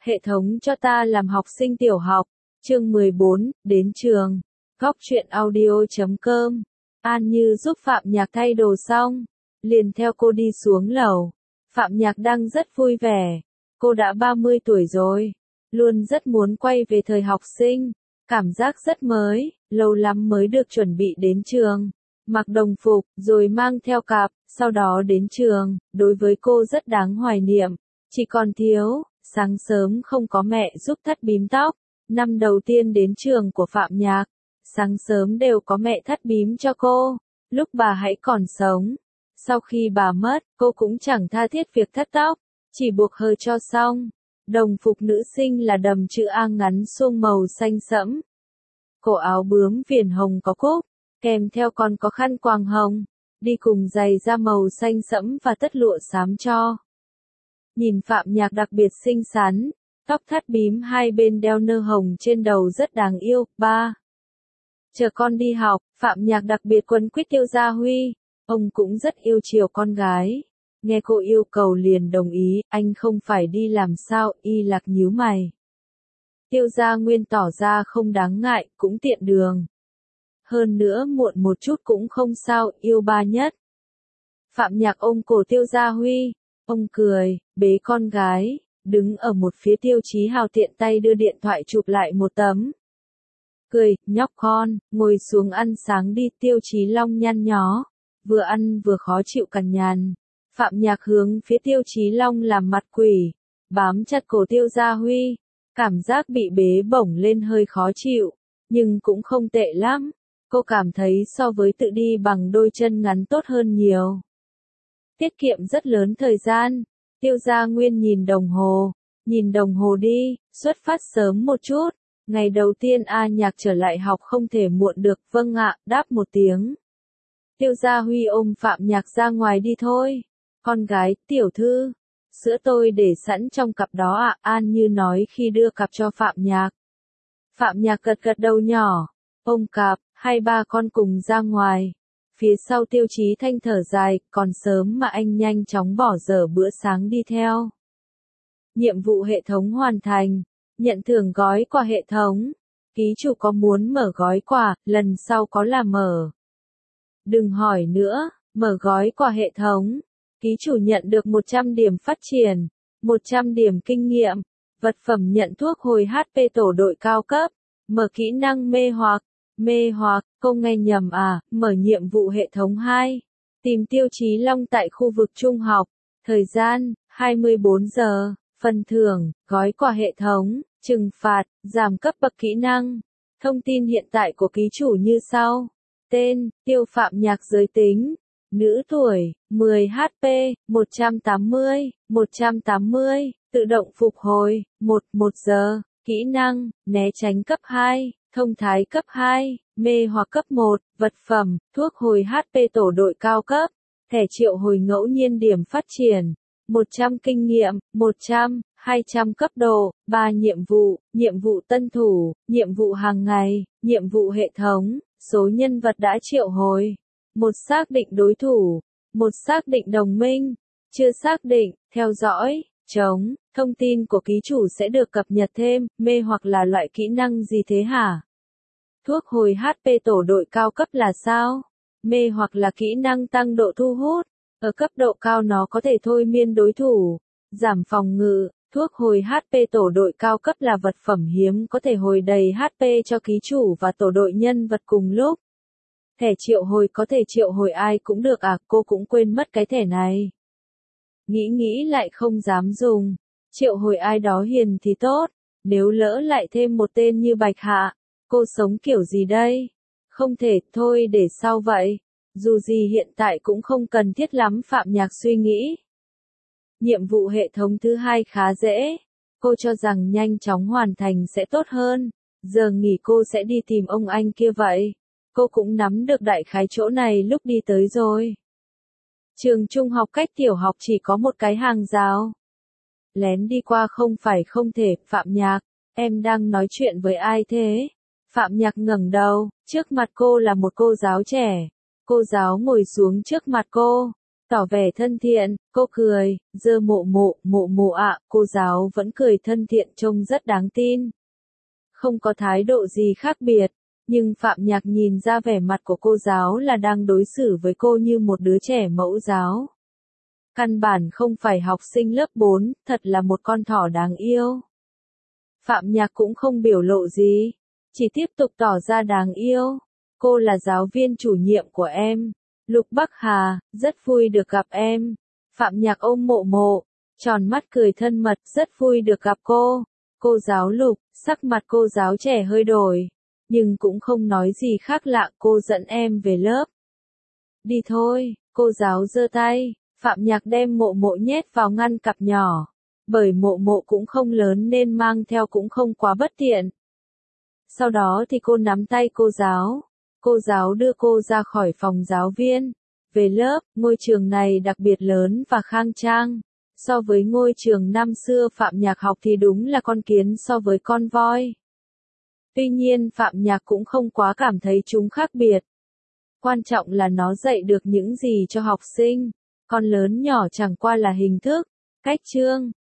Hệ thống cho ta làm học sinh tiểu học. Chương 14, đến trường. Góc truyện audio.com. An Như giúp Phạm Nhạc thay đồ xong, liền theo cô đi xuống lầu. Phạm Nhạc đang rất vui vẻ. Cô đã 30 tuổi rồi, luôn rất muốn quay về thời học sinh. Cảm giác rất mới, lâu lắm mới được chuẩn bị đến trường. Mặc đồng phục, rồi mang theo cặp, sau đó đến trường, đối với cô rất đáng hoài niệm. Chỉ còn thiếu, sáng sớm không có mẹ giúp thắt bím tóc. Năm đầu tiên đến trường của Phạm Nhạc, sáng sớm đều có mẹ thắt bím cho cô, lúc bà hãy còn sống. Sau khi bà mất, cô cũng chẳng tha thiết việc thắt tóc, chỉ buộc hơ cho xong. Đồng phục nữ sinh là đầm chữ A ngắn suông màu xanh sẫm. Cổ áo bướm viền hồng có cúc, kèm theo còn có khăn quàng hồng, đi cùng giày da màu xanh sẫm và tất lụa xám cho. Nhìn Phạm Nhạc đặc biệt xinh xắn, tóc thắt bím hai bên đeo nơ hồng trên đầu rất đáng yêu. 3. Chờ con đi học, Phạm Nhạc đặc biệt quấn quýt Tiêu Gia Huy, ông cũng rất yêu chiều con gái. Nghe cô yêu cầu liền đồng ý, anh không phải đi làm sao, Y Lạc nhíu mày. Tiêu Gia Nguyên tỏ ra không đáng ngại, cũng tiện đường. Hơn nữa muộn một chút cũng không sao, yêu ba nhất. Phạm Nhạc ôm cổ Tiêu Gia Huy, ông cười, bế con gái, đứng ở một phía Tiêu Chí Hào tiện tay đưa điện thoại chụp lại một tấm. Cười, nhóc con, ngồi xuống ăn sáng đi. Tiêu Chí Long nhăn nhó, vừa ăn vừa khó chịu cằn nhằn. Phạm Nhạc hướng phía Tiêu Chí Long làm mặt quỷ, bám chặt cổ Tiêu Gia Huy, cảm giác bị bế bổng lên hơi khó chịu, nhưng cũng không tệ lắm. Cô cảm thấy so với tự đi bằng đôi chân ngắn tốt hơn nhiều. Tiết kiệm rất lớn thời gian. Tiêu Gia Nguyên nhìn đồng hồ đi, xuất phát sớm một chút. Ngày đầu tiên A Nhạc trở lại học không thể muộn được. Vâng ạ, đáp một tiếng. Tiêu Gia Huy ôm Phạm Nhạc ra ngoài đi thôi. Con gái, tiểu thư, sữa tôi để sẵn trong cặp đó ạ. An Như nói khi đưa cặp cho Phạm Nhạc. Phạm Nhạc gật gật đầu nhỏ, ôm cặp, hai ba con cùng ra ngoài. Phía sau Tiêu Chí Thanh thở dài, còn sớm mà anh nhanh chóng bỏ dở bữa sáng đi theo. Nhiệm vụ hệ thống hoàn thành, nhận thưởng gói quà hệ thống. Ký chủ có muốn mở gói quà, lần sau có là mở. Đừng hỏi nữa, mở gói quà hệ thống. Ký chủ nhận được 100 điểm phát triển, 100 điểm kinh nghiệm, vật phẩm nhận thuốc hồi HP tổ đội cao cấp, mở kỹ năng mê hoặc, cô nghe nhầm à, mở nhiệm vụ hệ thống 2. Tìm Tiêu Chí Long tại khu vực trung học, thời gian, 24 giờ, phần thưởng, gói quà hệ thống, trừng phạt, giảm cấp bậc kỹ năng. Thông tin hiện tại của ký chủ như sau. Tên, Tiêu Phạm Nhạc. Giới tính, nữ, tuổi, 10 HP, 180, tự động phục hồi, 1 giờ, kỹ năng, né tránh cấp 2, thông thái cấp 2, mê hoặc cấp 1, vật phẩm, thuốc hồi HP tổ đội cao cấp, thẻ triệu hồi ngẫu nhiên điểm phát triển, 100 kinh nghiệm, 200 cấp độ. 3 nhiệm vụ tân thủ, nhiệm vụ hàng ngày, nhiệm vụ hệ thống, số nhân vật đã triệu hồi, 1 xác định đối thủ, 1 xác định đồng minh, chưa xác định, theo dõi, chống. Thông tin của ký chủ sẽ được cập nhật thêm. Mê hoặc là loại kỹ năng gì thế hả? Thuốc hồi HP tổ đội cao cấp là sao? Mê hoặc là kỹ năng tăng độ thu hút. Ở cấp độ cao nó có thể thôi miên đối thủ, giảm phòng ngự. Thuốc hồi HP tổ đội cao cấp là vật phẩm hiếm có thể hồi đầy HP cho ký chủ và tổ đội nhân vật cùng lúc. Thẻ triệu hồi có thể triệu hồi ai cũng được à, cô cũng quên mất cái thẻ này. Nghĩ lại không dám dùng. Triệu hồi ai đó hiền thì tốt, nếu lỡ lại thêm một tên như Bạch Hạ, cô sống kiểu gì đây? Không thể, thôi để sau vậy. Dù gì hiện tại cũng không cần thiết lắm. Phạm Nhạc suy nghĩ. Nhiệm vụ hệ thống thứ 2 khá dễ. Cô cho rằng nhanh chóng hoàn thành sẽ tốt hơn. Giờ nghỉ cô sẽ đi tìm ông anh kia vậy. Cô cũng nắm được đại khái chỗ này lúc đi tới rồi. Trường trung học cách tiểu học chỉ có một cái hàng rào. Lén đi qua không phải không thể. Phạm Nhạc, em đang nói chuyện với ai thế? Phạm Nhạc ngẩng đầu, trước mặt cô là một cô giáo trẻ. Cô giáo ngồi xuống trước mặt cô. Tỏ vẻ thân thiện, cô cười, giơ mộ mộ ạ, cô giáo vẫn cười thân thiện trông rất đáng tin. Không có thái độ gì khác biệt, nhưng Phạm Nhạc nhìn ra vẻ mặt của cô giáo là đang đối xử với cô như một đứa trẻ mẫu giáo. Căn bản không phải học sinh lớp 4, thật là một con thỏ đáng yêu. Phạm Nhạc cũng không biểu lộ gì, chỉ tiếp tục tỏ ra đáng yêu. Cô là giáo viên chủ nhiệm của em. Lục Bắc Hà, rất vui được gặp em. Phạm Nhạc ôm mộ mộ, tròn mắt cười thân mật, rất vui được gặp cô. Cô giáo Lục, sắc mặt cô giáo trẻ hơi đổi, nhưng cũng không nói gì khác lạ, cô dẫn em về lớp. Đi thôi, cô giáo giơ tay, Phạm Nhạc đem mộ mộ nhét vào ngăn cặp nhỏ. Bởi mộ mộ cũng không lớn nên mang theo cũng không quá bất tiện. Sau đó thì cô nắm tay cô giáo đưa cô ra khỏi phòng giáo viên. Về lớp, ngôi trường này đặc biệt lớn và khang trang. So với ngôi trường năm xưa Phạm Nhạc học thì đúng là con kiến so với con voi. Tuy nhiên Phạm Nhạc cũng không quá cảm thấy chúng khác biệt. Quan trọng là nó dạy được những gì cho học sinh. Con lớn nhỏ chẳng qua là hình thức, cách chương.